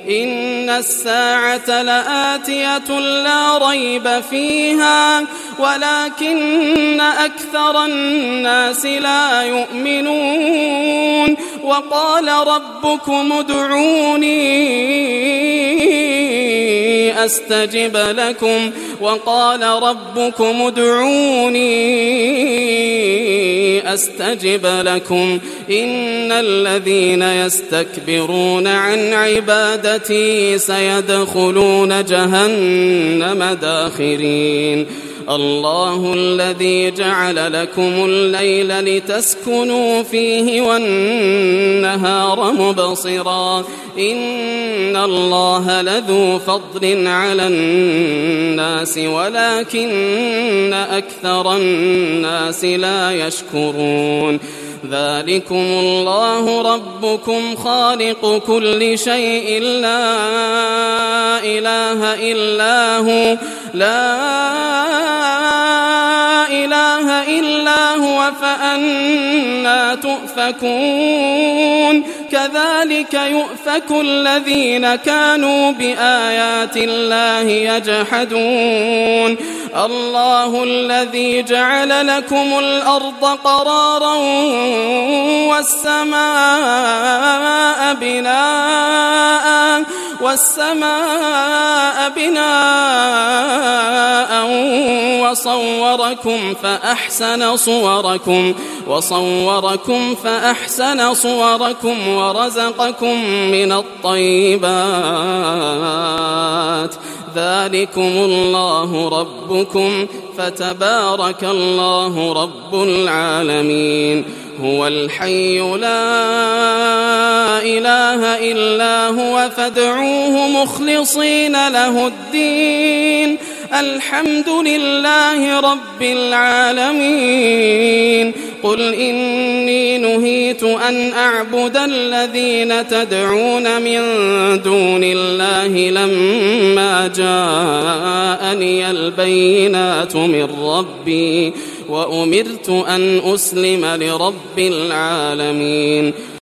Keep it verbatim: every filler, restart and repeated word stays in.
إن الساعة لآتية لا ريب فيها ولكن أكثر الناس لا يؤمنون وقال ربكم ادعوني أستجب لكم وقال ربكم ادعوني أستجب لكم إن الذين يستكبرون عن عبادتي سيدخلون جهنم داخرين الله الذي جعل لكم الليل لتسكنوا فيه والنهار مبصرا إن الله لذو فضل على الناس ولكن أكثر الناس لا يشكرون ذلكم الله ربكم خالق كل شيء لا إله إلا هو لا إله إلا هو فأنى تؤفكون كذلك يؤفك الذين كانوا بآيات الله يجحدون الله الذي جعل لكم الأرض قرارا والسماء بناء والسماء بناء وصوركم فأحسن صوركم وصوركم فأحسن صوركم ورزقكم من الطيبات ذلكم الله ربكم فتبارك الله رب العالمين هو الحي لا إله إلا هو فادعوه مخلصين له الدين الحمد لله رب العالمين قل إني نهيت أن أعبد الذين تدعون من دون الله لما جاءني البينات من ربي وأمرت أن أسلم لرب العالمين